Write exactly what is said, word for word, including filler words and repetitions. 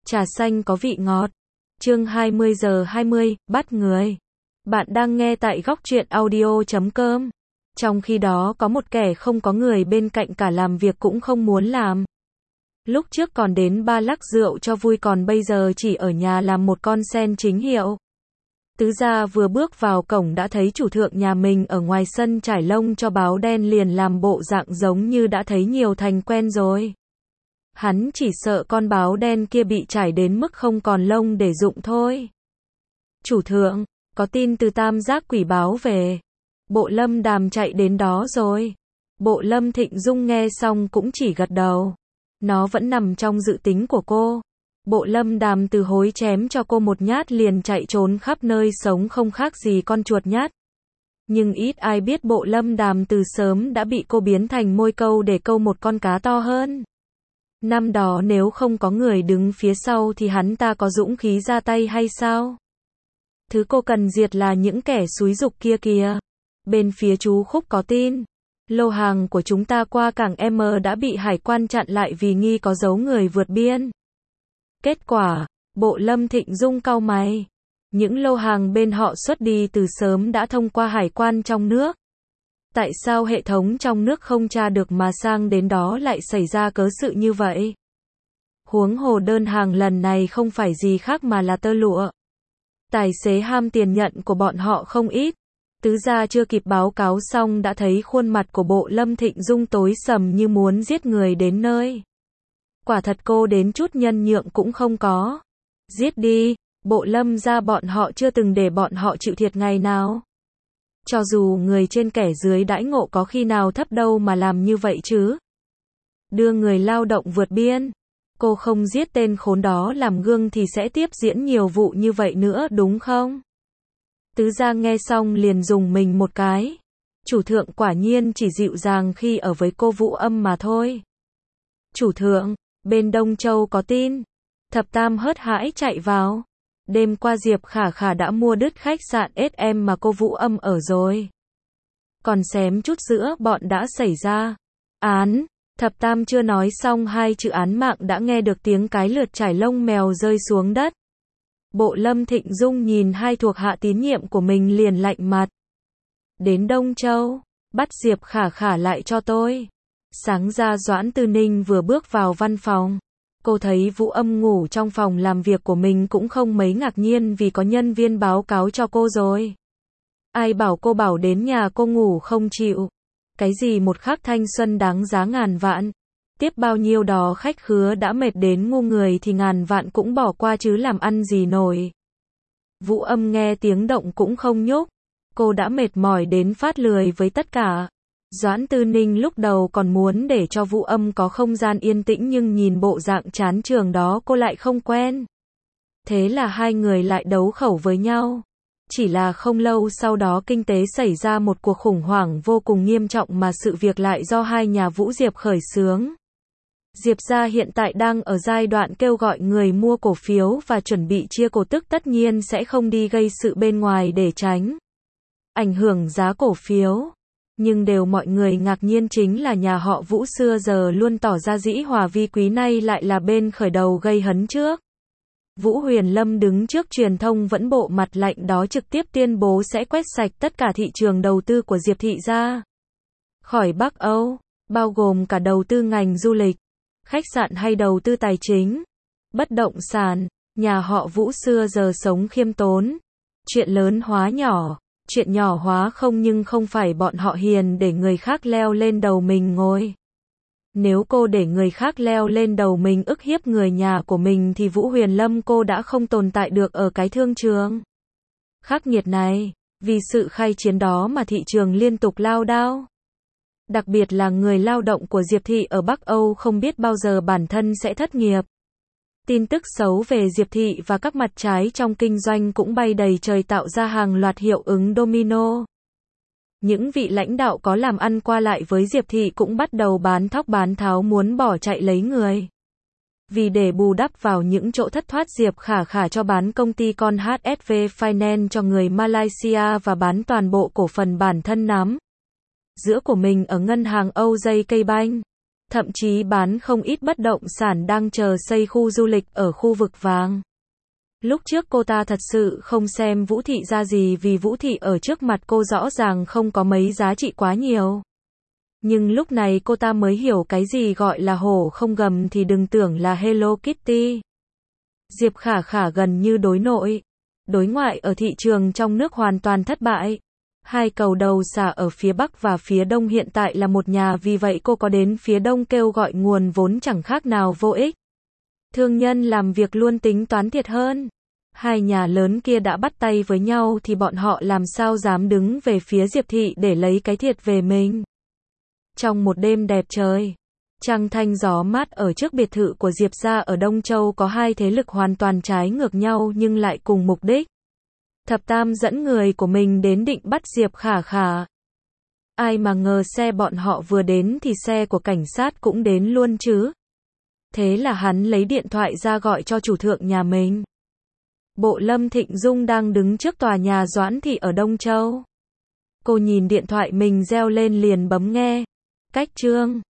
Trà xanh có vị ngọt. Chương hai mươi giờ hai mươi, bắt người. Bạn đang nghe tại góc truyện audio chấm com. Trong khi đó có một kẻ không có người bên cạnh cả làm việc cũng không muốn làm. Lúc trước còn đến ba lắc rượu cho vui, còn bây giờ chỉ ở nhà làm một con sen chính hiệu. Tứ gia vừa bước vào cổng đã thấy chủ thượng nhà mình ở ngoài sân trải lông cho báo đen, liền làm bộ dạng giống như đã thấy nhiều thành quen rồi. Hắn chỉ sợ con báo đen kia bị trải đến mức không còn lông để dụng thôi. Chủ thượng, có tin từ Tam Giác Quỷ báo về. Bộ Lâm Đàm chạy đến đó rồi. Bộ Lâm Thịnh Dung nghe xong cũng chỉ gật đầu. Nó vẫn nằm trong dự tính của cô. Bộ Lâm Đàm từ hối chém cho cô một nhát liền chạy trốn khắp nơi, sống không khác gì con chuột nhát. Nhưng ít ai biết Bộ Lâm Đàm từ sớm đã bị cô biến thành môi câu để câu một con cá to hơn. Năm đó nếu không có người đứng phía sau thì hắn ta có dũng khí ra tay hay sao? Thứ cô cần diệt là những kẻ xúi giục kia kìa. Bên phía chú Khúc có tin. Lô hàng của chúng ta qua cảng M đã bị hải quan chặn lại vì nghi có giấu người vượt biên. Kết quả, Bộ Lâm Thịnh Dung cau mày. Những lô hàng bên họ xuất đi từ sớm đã thông qua hải quan trong nước. Tại sao hệ thống trong nước không tra được mà sang đến đó lại xảy ra cớ sự như vậy? Huống hồ đơn hàng lần này không phải gì khác mà là tơ lụa. Tài xế ham tiền nhận của bọn họ không ít. Tứ gia chưa kịp báo cáo xong đã thấy khuôn mặt của Bộ Lâm Thịnh Dung tối sầm như muốn giết người đến nơi. Quả thật cô đến chút nhân nhượng cũng không có. Giết đi, Bộ Lâm gia bọn họ chưa từng để bọn họ chịu thiệt ngày nào. Cho dù người trên kẻ dưới đãi ngộ có khi nào thấp đâu mà làm như vậy chứ. Đưa người lao động vượt biên. Cô không giết tên khốn đó làm gương thì sẽ tiếp diễn nhiều vụ như vậy nữa đúng không? Tứ gia nghe xong liền dùng mình một cái. Chủ thượng quả nhiên chỉ dịu dàng khi ở với cô Vũ Âm mà thôi. Chủ thượng, bên Đông Châu có tin. Thập Tam hớt hãi chạy vào. Đêm qua Diệp Khả Khả đã mua đứt khách sạn ét em mà cô Vũ Âm ở rồi. Còn xém chút giữa bọn đã xảy ra án. Thập Tam chưa nói xong hai chữ án mạng đã nghe được tiếng cái lượt trải lông mèo rơi xuống đất. Bộ Lâm Thịnh Dung nhìn hai thuộc hạ tín nhiệm của mình liền lạnh mặt. Đến Đông Châu, bắt Diệp Khả Khả lại cho tôi. Sáng ra Doãn Tư Ninh vừa bước vào văn phòng. Cô thấy Vũ Âm ngủ trong phòng làm việc của mình cũng không mấy ngạc nhiên vì có nhân viên báo cáo cho cô rồi. Ai bảo cô bảo đến nhà cô ngủ không chịu. Cái gì một khắc thanh xuân đáng giá ngàn vạn. Tiếp bao nhiêu đó khách khứa đã mệt đến ngu người thì ngàn vạn cũng bỏ qua chứ làm ăn gì nổi. Vũ Âm nghe tiếng động cũng không nhúc. Cô đã mệt mỏi đến phát lười với tất cả. Doãn Tư Ninh lúc đầu còn muốn để cho Vũ Âm có không gian yên tĩnh nhưng nhìn bộ dạng chán trường đó cô lại không quen. Thế là hai người lại đấu khẩu với nhau. Chỉ là không lâu sau đó kinh tế xảy ra một cuộc khủng hoảng vô cùng nghiêm trọng mà sự việc lại do hai nhà Vũ Diệp khởi xướng. Diệp gia hiện tại đang ở giai đoạn kêu gọi người mua cổ phiếu và chuẩn bị chia cổ tức, tất nhiên sẽ không đi gây sự bên ngoài để tránh ảnh hưởng giá cổ phiếu. Nhưng đều mọi người ngạc nhiên chính là nhà họ Vũ xưa giờ luôn tỏ ra dĩ hòa vi quý, nay lại là bên khởi đầu gây hấn trước. Vũ Huyền Lâm đứng trước truyền thông vẫn bộ mặt lạnh đó trực tiếp tuyên bố sẽ quét sạch tất cả thị trường đầu tư của Diệp thị gia khỏi Bắc Âu, bao gồm cả đầu tư ngành du lịch, khách sạn hay đầu tư tài chính, bất động sản. Nhà họ Vũ xưa giờ sống khiêm tốn, chuyện lớn hóa nhỏ, chuyện nhỏ hóa không, nhưng không phải bọn họ hiền để người khác leo lên đầu mình ngồi. Nếu cô để người khác leo lên đầu mình ức hiếp người nhà của mình thì Vũ Huyền Lâm cô đã không tồn tại được ở cái thương trường khắc nghiệt này. Vì sự khai chiến đó mà thị trường liên tục lao đao. Đặc biệt là người lao động của Diệp thị ở Bắc Âu không biết bao giờ bản thân sẽ thất nghiệp. Tin tức xấu về Diệp thị và các mặt trái trong kinh doanh cũng bay đầy trời, tạo ra hàng loạt hiệu ứng domino. Những vị lãnh đạo có làm ăn qua lại với Diệp thị cũng bắt đầu bán thóc bán tháo muốn bỏ chạy lấy người. Vì để bù đắp vào những chỗ thất thoát, Diệp Khả Khả cho bán công ty con hát ét vê Finance cho người Malaysia và bán toàn bộ cổ phần bản thân nắm giữ của mình ở ngân hàng ô gi Bank. thậm chí bán không ít bất động sản đang chờ xây khu du lịch ở khu vực vàng. Lúc trước cô ta thật sự không xem Vũ Thị ra gì vì Vũ Thị ở trước mặt cô rõ ràng không có mấy giá trị quá nhiều. Nhưng lúc này cô ta mới hiểu cái gì gọi là hổ không gầm thì đừng tưởng là Hello Kitty. Diệp Khả Khả gần như đối nội, đối ngoại ở thị trường trong nước hoàn toàn thất bại. Hai cầu đầu xả ở phía Bắc và phía Đông hiện tại là một nhà, vì vậy cô có đến phía Đông kêu gọi nguồn vốn chẳng khác nào vô ích. Thương nhân làm việc luôn tính toán thiệt hơn. Hai nhà lớn kia đã bắt tay với nhau thì bọn họ làm sao dám đứng về phía Diệp Thị để lấy cái thiệt về mình. Trong một đêm đẹp trời, trăng thanh gió mát ở trước biệt thự của Diệp gia ở Đông Châu, có hai thế lực hoàn toàn trái ngược nhau nhưng lại cùng mục đích. Thập Tam dẫn người của mình đến định bắt Diệp Khả Khả. Ai mà ngờ xe bọn họ vừa đến thì xe của cảnh sát cũng đến luôn chứ. Thế là hắn lấy điện thoại ra gọi cho chủ thượng nhà mình. Bộ Lâm Thịnh Dung đang đứng trước tòa nhà Doãn Thị ở Đông Châu. Cô nhìn điện thoại mình reo lên liền bấm nghe. Cách chương